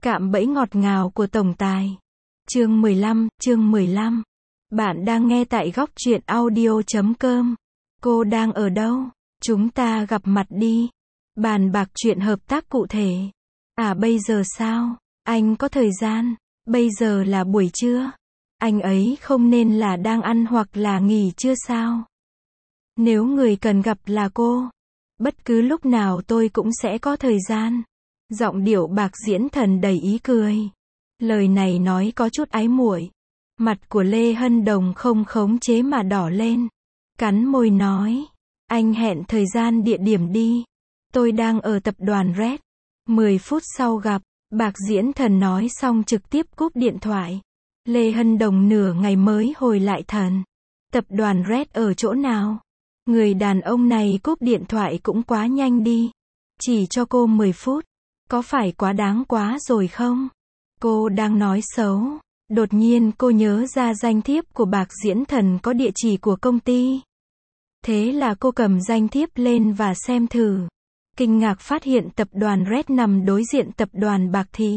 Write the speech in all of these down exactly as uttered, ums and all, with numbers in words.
Cạm bẫy ngọt ngào của tổng tài. Chương mười lăm, chương mười lăm. Bạn đang nghe tại góc truyện audio chấm com. Cô đang ở đâu? Chúng ta gặp mặt đi. Bàn bạc chuyện hợp tác cụ thể. À bây giờ sao? Anh có thời gian. Bây giờ là buổi trưa. Anh ấy không nên là đang ăn hoặc là nghỉ trưa sao? Nếu người cần gặp là cô, bất cứ lúc nào tôi cũng sẽ có thời gian. Giọng điệu Bạc Diễn Thần đầy ý cười. Lời này nói có chút ái muội. Mặt của Lê Hân Đồng không khống chế mà đỏ lên. Cắn môi nói. Anh hẹn thời gian địa điểm đi. Tôi đang ở tập đoàn Red. mười phút sau gặp. Bạc Diễn Thần nói xong trực tiếp cúp điện thoại. Lê Hân Đồng nửa ngày mới hồi lại thần. Tập đoàn Red ở chỗ nào? Người đàn ông này cúp điện thoại cũng quá nhanh đi. Chỉ cho cô mười phút. Có phải quá đáng quá rồi không? Cô đang nói xấu. Đột nhiên cô nhớ ra danh thiếp của Bạc Diễn Thần có địa chỉ của công ty. Thế là cô cầm danh thiếp lên và xem thử. Kinh ngạc phát hiện tập đoàn Red nằm đối diện tập đoàn Bạc Thị.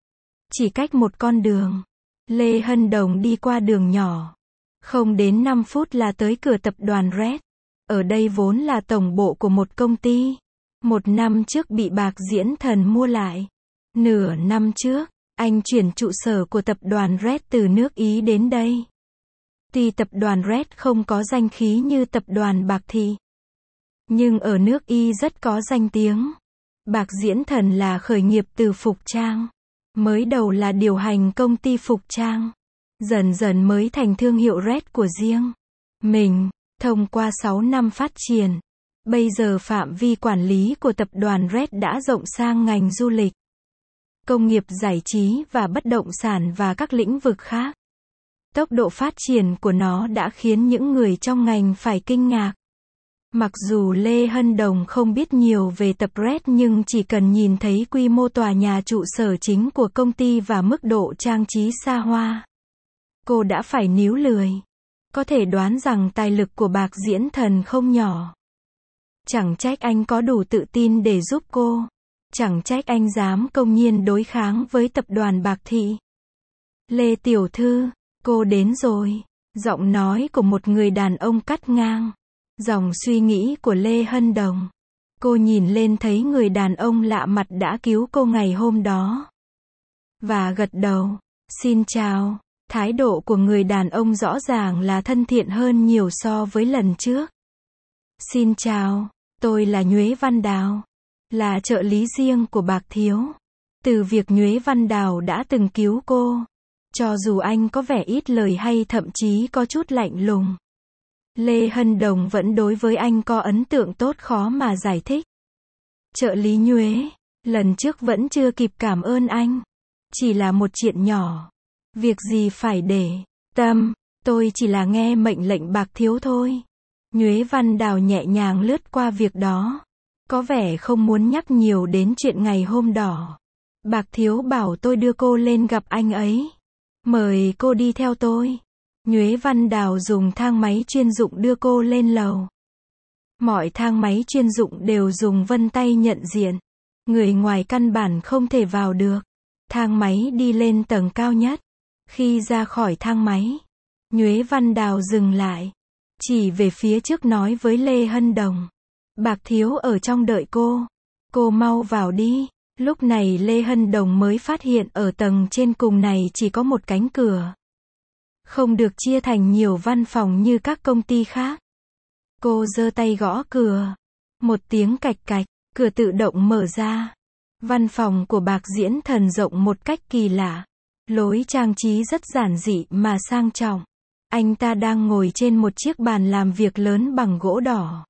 Chỉ cách một con đường. Lê Hân Đồng đi qua đường nhỏ. Không đến năm phút là tới cửa tập đoàn Red. Ở đây vốn là tổng bộ của một công ty. Một năm trước bị Bạc Diễn Thần mua lại. Nửa năm trước, anh chuyển trụ sở của tập đoàn Red từ nước Ý đến đây. Tuy tập đoàn Red không có danh khí như tập đoàn Bạc Thị, nhưng ở nước Y rất có danh tiếng. Bạc Diễn Thần là khởi nghiệp từ phục trang. Mới đầu là điều hành công ty phục trang. Dần dần mới thành thương hiệu Red của riêng mình. Thông qua sáu năm phát triển, bây giờ phạm vi quản lý của tập đoàn Red đã rộng sang ngành du lịch, công nghiệp giải trí và bất động sản và các lĩnh vực khác. Tốc độ phát triển của nó đã khiến những người trong ngành phải kinh ngạc. Mặc dù Lê Hân Đồng không biết nhiều về tập Red nhưng chỉ cần nhìn thấy quy mô tòa nhà trụ sở chính của công ty và mức độ trang trí xa hoa, cô đã phải níu lười. Có thể đoán rằng tài lực của Bạc Diễn Thần không nhỏ. Chẳng trách anh có đủ tự tin để giúp cô. Chẳng trách anh dám công nhiên đối kháng với tập đoàn Bạc Thị. Lê tiểu thư, cô đến rồi. Giọng nói của một người đàn ông cắt ngang dòng suy nghĩ của Lê Hân Đồng. Cô nhìn lên thấy người đàn ông lạ mặt đã cứu cô ngày hôm đó. Và gật đầu. Xin chào. Thái độ của người đàn ông rõ ràng là thân thiện hơn nhiều so với lần trước. Xin chào, tôi là Nhuế Văn Đào. Là trợ lý riêng của Bạc Thiếu. Từ việc Nhuế Văn Đào đã từng cứu cô. Cho dù anh có vẻ ít lời hay thậm chí có chút lạnh lùng, Lê Hân Đồng vẫn đối với anh có ấn tượng tốt khó mà giải thích. Trợ lý Nhuế, lần trước vẫn chưa kịp cảm ơn anh. Chỉ là một chuyện nhỏ. Việc gì phải để tâm, tôi chỉ là nghe mệnh lệnh Bạc Thiếu thôi. Nhuế Văn Đào nhẹ nhàng lướt qua việc đó. Có vẻ không muốn nhắc nhiều đến chuyện ngày hôm đó. Bạc Thiếu bảo tôi đưa cô lên gặp anh ấy. Mời cô đi theo tôi. Nhuế Văn Đào dùng thang máy chuyên dụng đưa cô lên lầu. Mọi thang máy chuyên dụng đều dùng vân tay nhận diện. Người ngoài căn bản không thể vào được. Thang máy đi lên tầng cao nhất. Khi ra khỏi thang máy, Nhuế Văn Đào dừng lại. Chỉ về phía trước nói với Lê Hân Đồng. Bạc Thiếu ở trong đợi cô. Cô mau vào đi. Lúc này Lê Hân Đồng mới phát hiện ở tầng trên cùng này chỉ có một cánh cửa. Không được chia thành nhiều văn phòng như các công ty khác. Cô giơ tay gõ cửa. Một tiếng cạch cạch, cửa tự động mở ra. Văn phòng của Bạc Diễn Thần rộng một cách kỳ lạ. Lối trang trí rất giản dị mà sang trọng. Anh ta đang ngồi trên một chiếc bàn làm việc lớn bằng gỗ đỏ.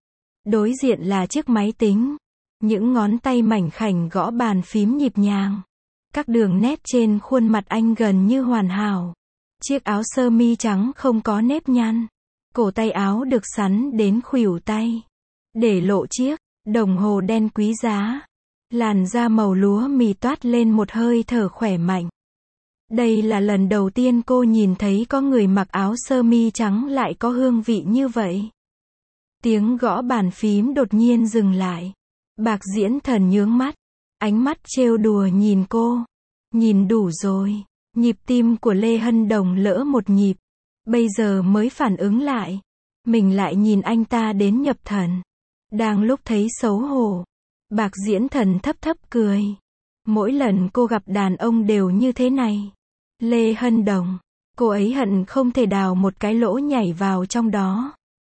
Đối diện là chiếc máy tính. Những ngón tay mảnh khảnh gõ bàn phím nhịp nhàng. Các đường nét trên khuôn mặt anh gần như hoàn hảo. Chiếc áo sơ mi trắng không có nếp nhăn. Cổ tay áo được sắn đến khuỷu tay. Để lộ chiếc đồng hồ đen quý giá. Làn da màu lúa mì toát lên một hơi thở khỏe mạnh. Đây là lần đầu tiên cô nhìn thấy có người mặc áo sơ mi trắng lại có hương vị như vậy. Tiếng gõ bàn phím đột nhiên dừng lại. Bạc Diễn Thần nhướng mắt. Ánh mắt trêu đùa nhìn cô. Nhìn đủ rồi. Nhịp tim của Lê Hân Đồng lỡ một nhịp. Bây giờ mới phản ứng lại. Mình lại nhìn anh ta đến nhập thần. Đang lúc thấy xấu hổ. Bạc Diễn Thần thấp thấp cười. Mỗi lần cô gặp đàn ông đều như thế này. Lê Hân Đồng. Cô ấy hận không thể đào một cái lỗ nhảy vào trong đó.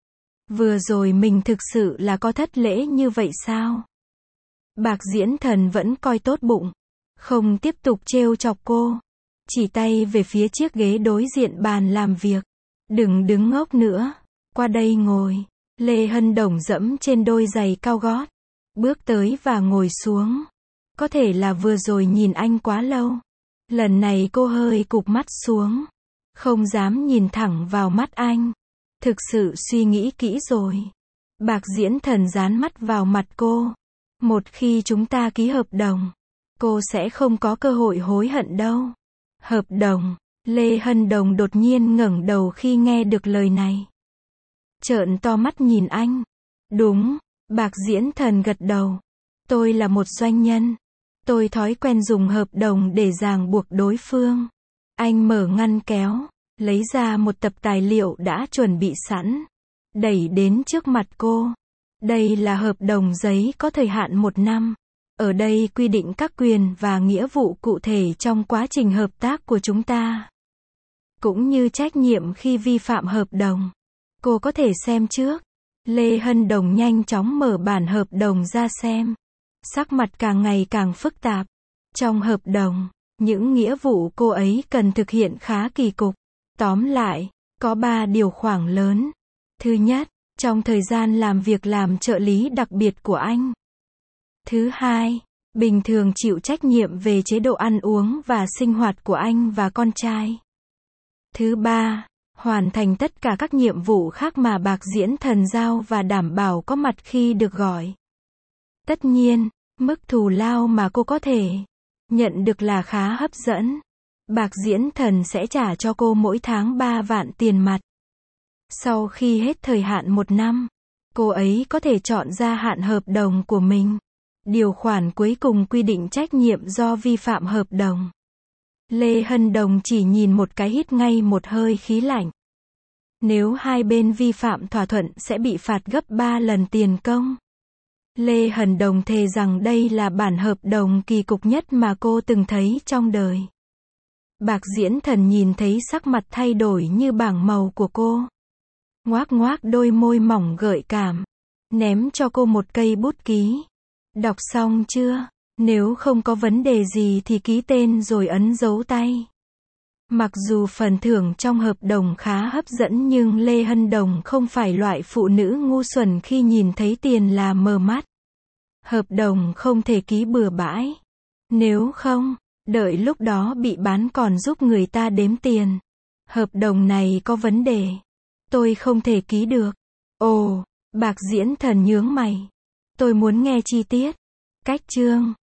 Vừa rồi mình thực sự là có thất lễ như vậy sao? Bạc Diễn Thần vẫn coi tốt bụng. Không tiếp tục trêu chọc cô. Chỉ tay về phía chiếc ghế đối diện bàn làm việc. Đừng đứng ngốc nữa. Qua đây ngồi. Lê Hân Đồng dẫm trên đôi giày cao gót. Bước tới và ngồi xuống. Có thể là vừa rồi nhìn anh quá lâu. Lần này cô hơi cụp mắt xuống. Không dám nhìn thẳng vào mắt anh. Thực sự suy nghĩ kỹ rồi. Bạc Diễn Thần dán mắt vào mặt cô. Một khi chúng ta ký hợp đồng, cô sẽ không có cơ hội hối hận đâu. Hợp đồng. Lê Hân Đồng đột nhiên ngẩng đầu khi nghe được lời này. Trợn to mắt nhìn anh. Đúng. Bạc Diễn Thần gật đầu. Tôi là một doanh nhân. Tôi thói quen dùng hợp đồng để ràng buộc đối phương. Anh mở ngăn kéo, lấy ra một tập tài liệu đã chuẩn bị sẵn, đẩy đến trước mặt cô. Đây là hợp đồng giấy có thời hạn một năm. Ở đây quy định các quyền và nghĩa vụ cụ thể trong quá trình hợp tác của chúng ta. Cũng như trách nhiệm khi vi phạm hợp đồng. Cô có thể xem trước. Lê Hân Đồng nhanh chóng mở bản hợp đồng ra xem. Sắc mặt càng ngày càng phức tạp. Trong hợp đồng, những nghĩa vụ cô ấy cần thực hiện khá kỳ cục. Tóm lại, có ba điều khoản lớn. Thứ nhất, trong thời gian làm việc làm trợ lý đặc biệt của anh. Thứ hai, bình thường chịu trách nhiệm về chế độ ăn uống và sinh hoạt của anh và con trai. Thứ ba, hoàn thành tất cả các nhiệm vụ khác mà Bạc Diễn Thần giao và đảm bảo có mặt khi được gọi. Tất nhiên, mức thù lao mà cô có thể nhận được là khá hấp dẫn. Bạc Diễn Thần sẽ trả cho cô mỗi tháng ba vạn tiền mặt. Sau khi hết thời hạn một năm, cô ấy có thể chọn gia hạn hợp đồng của mình. Điều khoản cuối cùng quy định trách nhiệm do vi phạm hợp đồng. Lê Hân Đồng chỉ nhìn một cái hít ngay một hơi khí lạnh. Nếu hai bên vi phạm thỏa thuận sẽ bị phạt gấp ba lần tiền công. Lê Hân Đồng thề rằng đây là bản hợp đồng kỳ cục nhất mà cô từng thấy trong đời. Bạc Diễn Thần nhìn thấy sắc mặt thay đổi như bảng màu của cô. Ngoác ngoác đôi môi mỏng gợi cảm. Ném cho cô một cây bút ký. Đọc xong chưa? Nếu không có vấn đề gì thì ký tên rồi ấn dấu tay. Mặc dù phần thưởng trong hợp đồng khá hấp dẫn nhưng Lê Hân Đồng không phải loại phụ nữ ngu xuẩn khi nhìn thấy tiền là mờ mắt. Hợp đồng không thể ký bừa bãi. Nếu không, đợi lúc đó bị bán còn giúp người ta đếm tiền. Hợp đồng này có vấn đề. Tôi không thể ký được. Ồ, Bạc Diễn Thần nhướng mày. Tôi muốn nghe chi tiết. Cách chương.